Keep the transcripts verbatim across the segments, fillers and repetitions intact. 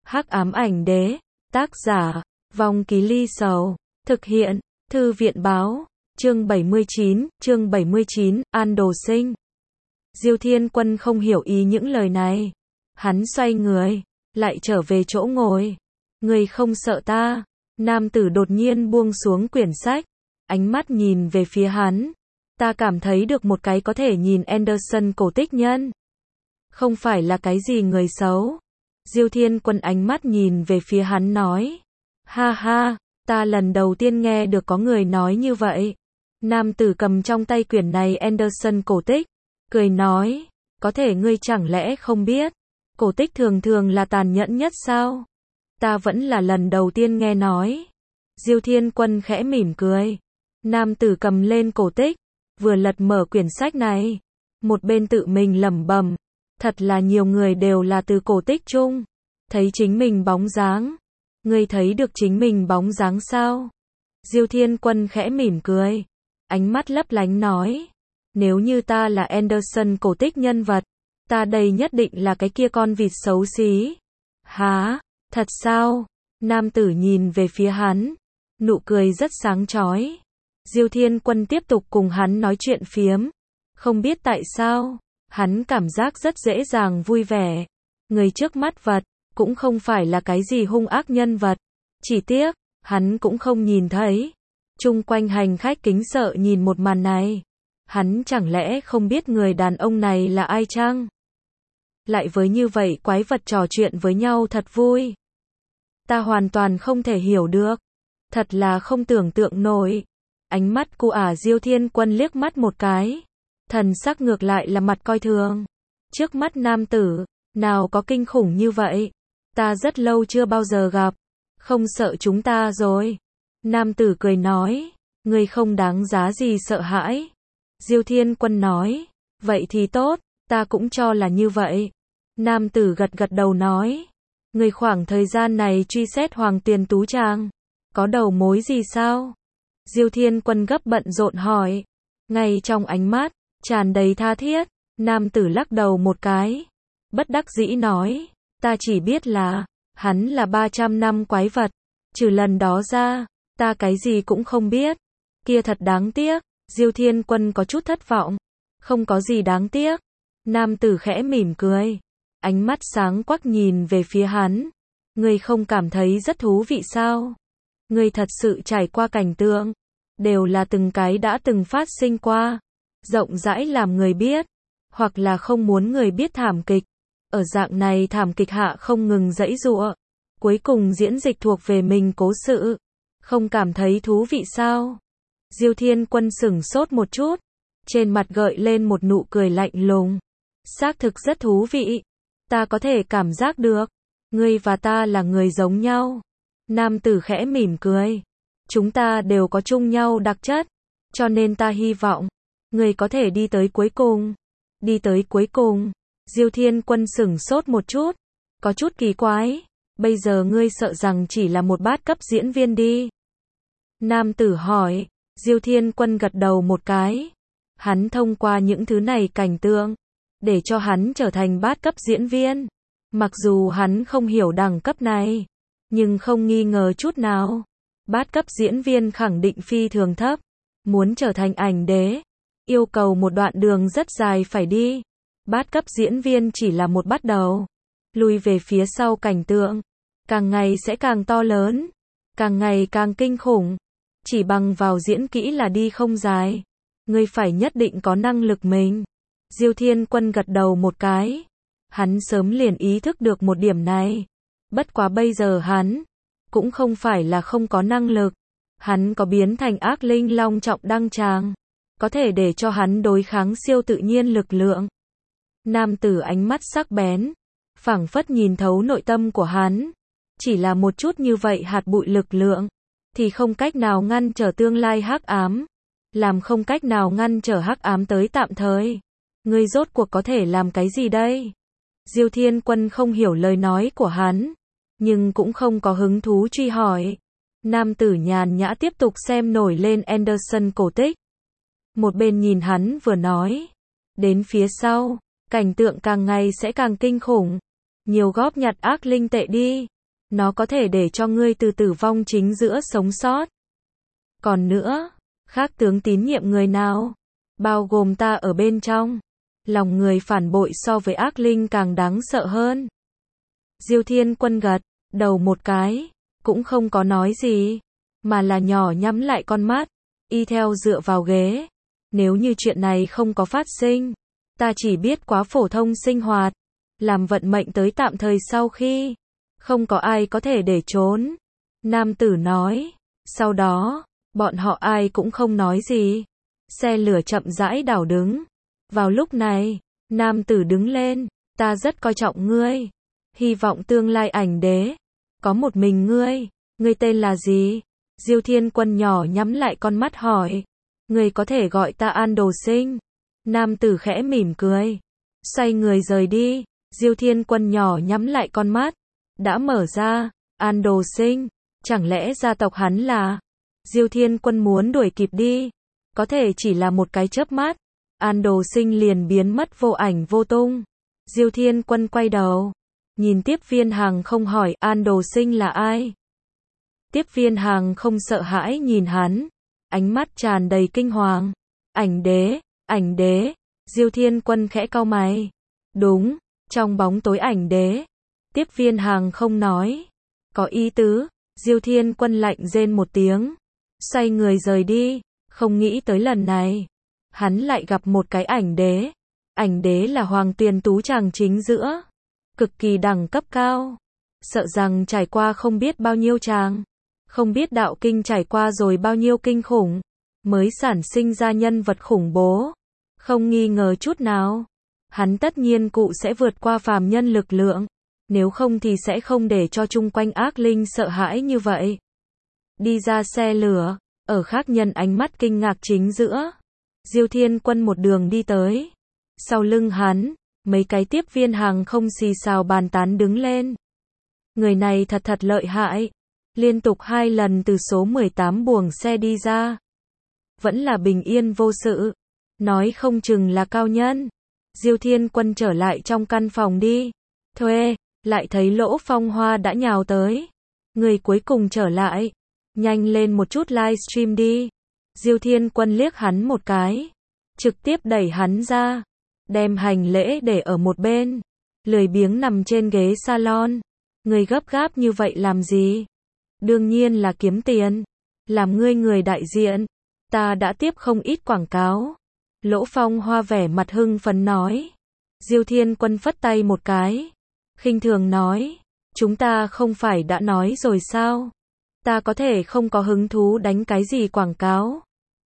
Hắc ám ảnh đế, tác giả, Vong Ký Ly Sầu, thực hiện, Thư viện báo, chương bảy mươi chín, chương bảy mươi chín, An Đồ Sinh. Diêu Thiên Quân không hiểu ý những lời này. Hắn xoay người, lại trở về chỗ ngồi. Người không sợ ta? Nam tử đột nhiên buông xuống quyển sách, ánh mắt nhìn về phía hắn. Ta cảm thấy được một cái có thể nhìn Anderson cổ tích nhân. Không phải là cái gì người xấu. Diêu Thiên Quân ánh mắt nhìn về phía hắn nói. Ha ha, ta lần đầu tiên nghe được có người nói như vậy. Nam tử cầm trong tay quyển này Anderson cổ tích, cười nói, có thể ngươi chẳng lẽ không biết, cổ tích thường thường là tàn nhẫn nhất sao? Ta vẫn là lần đầu tiên nghe nói. Diêu Thiên Quân khẽ mỉm cười. Nam tử cầm lên cổ tích, vừa lật mở quyển sách này, một bên tự mình lẩm bẩm, thật là nhiều người đều là từ cổ tích chung thấy chính mình bóng dáng. Ngươi thấy được chính mình bóng dáng sao? Diêu Thiên Quân khẽ mỉm cười, ánh mắt lấp lánh nói, nếu như ta là Anderson cổ tích nhân vật, ta đây nhất định là cái kia con vịt xấu xí. Hả? Thật sao? Nam tử nhìn về phía hắn, nụ cười rất sáng chói. Diêu Thiên Quân tiếp tục cùng hắn nói chuyện phiếm. Không biết tại sao, hắn cảm giác rất dễ dàng vui vẻ. Người trước mắt vật, cũng không phải là cái gì hung ác nhân vật. Chỉ tiếc, hắn cũng không nhìn thấy. Chung quanh hành khách kính sợ nhìn một màn này. Hắn chẳng lẽ không biết người đàn ông này là ai chăng? Lại với như vậy quái vật trò chuyện với nhau thật vui. Ta hoàn toàn không thể hiểu được. Thật là không tưởng tượng nổi. Ánh mắt của ả Diêu Thiên Quân liếc mắt một cái. Thần sắc ngược lại là mặt coi thường. Trước mắt nam tử, nào có kinh khủng như vậy. Ta rất lâu chưa bao giờ gặp. Không sợ chúng ta rồi. Nam tử cười nói, ngươi không đáng giá gì sợ hãi. Diêu Thiên Quân nói, vậy thì tốt, ta cũng cho là như vậy. Nam tử gật gật đầu nói, ngươi khoảng thời gian này truy xét Hoàng Tiền Tú Trang, có đầu mối gì sao? Diêu Thiên Quân gấp bận rộn hỏi. Ngay trong ánh mắt tràn đầy tha thiết, nam tử lắc đầu một cái, bất đắc dĩ nói, ta chỉ biết là hắn là ba trăm năm quái vật, trừ lần đó ra, ta cái gì cũng không biết. Kia thật đáng tiếc. Diêu Thiên Quân có chút thất vọng. Không có gì đáng tiếc. Nam tử khẽ mỉm cười, ánh mắt sáng quắc nhìn về phía hắn. Ngươi không cảm thấy rất thú vị sao? Ngươi thật sự trải qua cảnh tượng, đều là từng cái đã từng phát sinh qua, rộng rãi làm người biết, hoặc là không muốn người biết thảm kịch. Ở dạng này thảm kịch hạ không ngừng giãy giụa, cuối cùng diễn dịch thuộc về mình cố sự. Không cảm thấy thú vị sao? Diêu Thiên Quân sửng sốt một chút, trên mặt gợi lên một nụ cười lạnh lùng. Xác thực rất thú vị. Ta có thể cảm giác được, ngươi và ta là người giống nhau. Nam tử khẽ mỉm cười. Chúng ta đều có chung nhau đặc chất, cho nên ta hy vọng ngươi có thể đi tới cuối cùng. Đi tới cuối cùng. Diêu Thiên Quân sửng sốt một chút, có chút kỳ quái. Bây giờ ngươi sợ rằng chỉ là một bát cấp diễn viên đi. Nam tử hỏi. Diêu Thiên Quân gật đầu một cái. Hắn thông qua những thứ này cảnh tượng, để cho hắn trở thành bát cấp diễn viên. Mặc dù hắn không hiểu đẳng cấp này, nhưng không nghi ngờ chút nào. Bát cấp diễn viên khẳng định phi thường thấp. Muốn trở thành ảnh đế, yêu cầu một đoạn đường rất dài phải đi. Bát cấp diễn viên chỉ là một bắt đầu. Lùi về phía sau cảnh tượng, càng ngày sẽ càng to lớn, càng ngày càng kinh khủng. Chỉ bằng vào diễn kỹ là đi không dài. Ngươi phải nhất định có năng lực mình. Diêu Thiên Quân gật đầu một cái. Hắn sớm liền ý thức được một điểm này. Bất quá bây giờ hắn cũng không phải là không có năng lực. Hắn có biến thành ác linh long trọng đăng tràng, có thể để cho hắn đối kháng siêu tự nhiên lực lượng. Nam tử ánh mắt sắc bén, phảng phất nhìn thấu nội tâm của hắn. Chỉ là một chút như vậy hạt bụi lực lượng, thì không cách nào ngăn trở tương lai hắc ám, làm không cách nào ngăn trở hắc ám tới tạm thời. Ngươi rốt cuộc có thể làm cái gì đây? Diêu Thiên Quân không hiểu lời nói của hắn, nhưng cũng không có hứng thú truy hỏi. Nam tử nhàn nhã tiếp tục xem nổi lên Anderson cổ tích. Một bên nhìn hắn vừa nói, đến phía sau, cảnh tượng càng ngày sẽ càng kinh khủng. Nhiều góp nhặt ác linh tệ đi. Nó có thể để cho ngươi từ tử vong chính giữa sống sót. Còn nữa, khác tướng tín nhiệm người nào? Bao gồm ta ở bên trong. Lòng người phản bội so với ác linh càng đáng sợ hơn. Diêu Thiên Quân gật đầu một cái, cũng không có nói gì, mà là nhỏ nhắm lại con mắt, y theo dựa vào ghế. Nếu như chuyện này không có phát sinh, ta chỉ biết quá phổ thông sinh hoạt, làm vận mệnh tới tạm thời sau khi, không có ai có thể để trốn. Nam tử nói, sau đó, bọn họ ai cũng không nói gì. Xe lửa chậm rãi đảo đứng. Vào lúc này, nam tử đứng lên, ta rất coi trọng ngươi. Hy vọng tương lai ảnh đế, có một mình ngươi. Ngươi tên là gì? Diêu Thiên Quân nhỏ nhắm lại con mắt hỏi. Ngươi có thể gọi ta An Đồ Sinh. Nam tử khẽ mỉm cười, xoay người rời đi. Diêu Thiên Quân nhỏ nhắm lại con mắt, đã mở ra. An Đồ Sinh, chẳng lẽ gia tộc hắn là? Diêu Thiên Quân muốn đuổi kịp đi, có thể chỉ là một cái chớp mắt, An Đồ Sinh liền biến mất vô ảnh vô tung. Diêu Thiên Quân quay đầu, nhìn tiếp viên hàng không hỏi An Đồ Sinh là ai? Tiếp viên hàng không sợ hãi nhìn hắn, ánh mắt tràn đầy kinh hoàng. Ảnh đế, ảnh đế. Diêu Thiên Quân khẽ cau mày. Đúng, trong bóng tối ảnh đế. Tiếp viên hàng không nói. Có ý tứ. Diêu Thiên Quân lạnh rên một tiếng, xoay người rời đi. Không nghĩ tới lần này, hắn lại gặp một cái ảnh đế. Ảnh đế là Hoàng Tuyền Tú chàng chính giữa, cực kỳ đẳng cấp cao. Sợ rằng trải qua không biết bao nhiêu chàng, không biết đạo kinh trải qua rồi bao nhiêu kinh khủng, mới sản sinh ra nhân vật khủng bố. Không nghi ngờ chút nào, hắn tất nhiên cụ sẽ vượt qua phàm nhân lực lượng, nếu không thì sẽ không để cho chung quanh ác linh sợ hãi như vậy. Đi ra xe lửa, ở khác nhân ánh mắt kinh ngạc chính giữa, Diêu Thiên Quân một đường đi tới. Sau lưng hắn, mấy cái tiếp viên hàng không xì xào bàn tán đứng lên. Người này thật thật lợi hại, liên tục hai lần từ số mười tám buồng xe đi ra, vẫn là bình yên vô sự, nói không chừng là cao nhân. Diêu Thiên Quân trở lại trong căn phòng đi thuê, lại thấy Lỗ Phong Hoa đã nhào tới. Người cuối cùng trở lại, nhanh lên một chút livestream đi. Diêu Thiên Quân liếc hắn một cái, trực tiếp đẩy hắn ra, đem hành lễ để ở một bên, lười biếng nằm trên ghế salon. Người gấp gáp như vậy làm gì? Đương nhiên là kiếm tiền, làm ngươi người đại diện, ta đã tiếp không ít quảng cáo. Lỗ Phong Hoa vẻ mặt hưng phấn nói. Diêu Thiên Quân phất tay một cái, khinh thường nói, chúng ta không phải đã nói rồi sao? Ta có thể không có hứng thú đánh cái gì quảng cáo.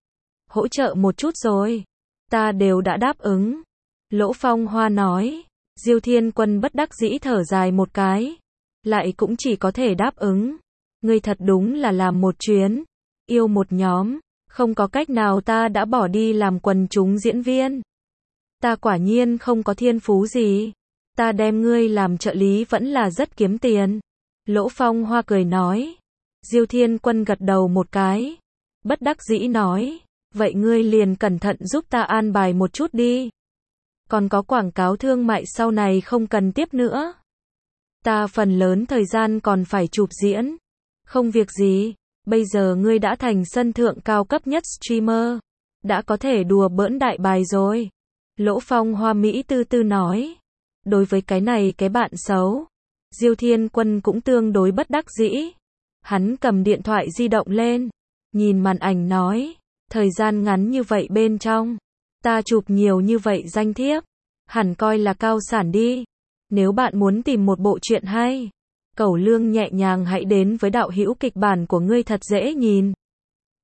Hỗ trợ một chút rồi, ta đều đã đáp ứng. Lỗ Phong Hoa nói. Diêu Thiên Quân bất đắc dĩ thở dài một cái, lại cũng chỉ có thể đáp ứng. Ngươi thật đúng là làm một chuyến, yêu một nhóm, không có cách nào ta đã bỏ đi làm quần chúng diễn viên. Ta quả nhiên không có thiên phú gì, ta đem ngươi làm trợ lý vẫn là rất kiếm tiền. Lỗ Phong Hoa cười nói. Diêu Thiên Quân gật đầu một cái, bất đắc dĩ nói, vậy ngươi liền cẩn thận giúp ta an bài một chút đi. Còn có quảng cáo thương mại sau này không cần tiếp nữa. Ta phần lớn thời gian còn phải chụp diễn. Không việc gì, bây giờ ngươi đã thành sân thượng cao cấp nhất streamer, đã có thể đùa bỡn đại bài rồi. Lỗ Phong Hoa Mỹ tư tư nói. Đối với cái này cái bạn xấu, Diêu Thiên Quân cũng tương đối bất đắc dĩ. Hắn cầm điện thoại di động lên, nhìn màn ảnh nói, thời gian ngắn như vậy bên trong, ta chụp nhiều như vậy danh thiếp, hẳn coi là cao sản đi. Nếu bạn muốn tìm một bộ truyện hay, cẩu lương nhẹ nhàng hãy đến với đạo hữu kịch bản của ngươi thật dễ nhìn.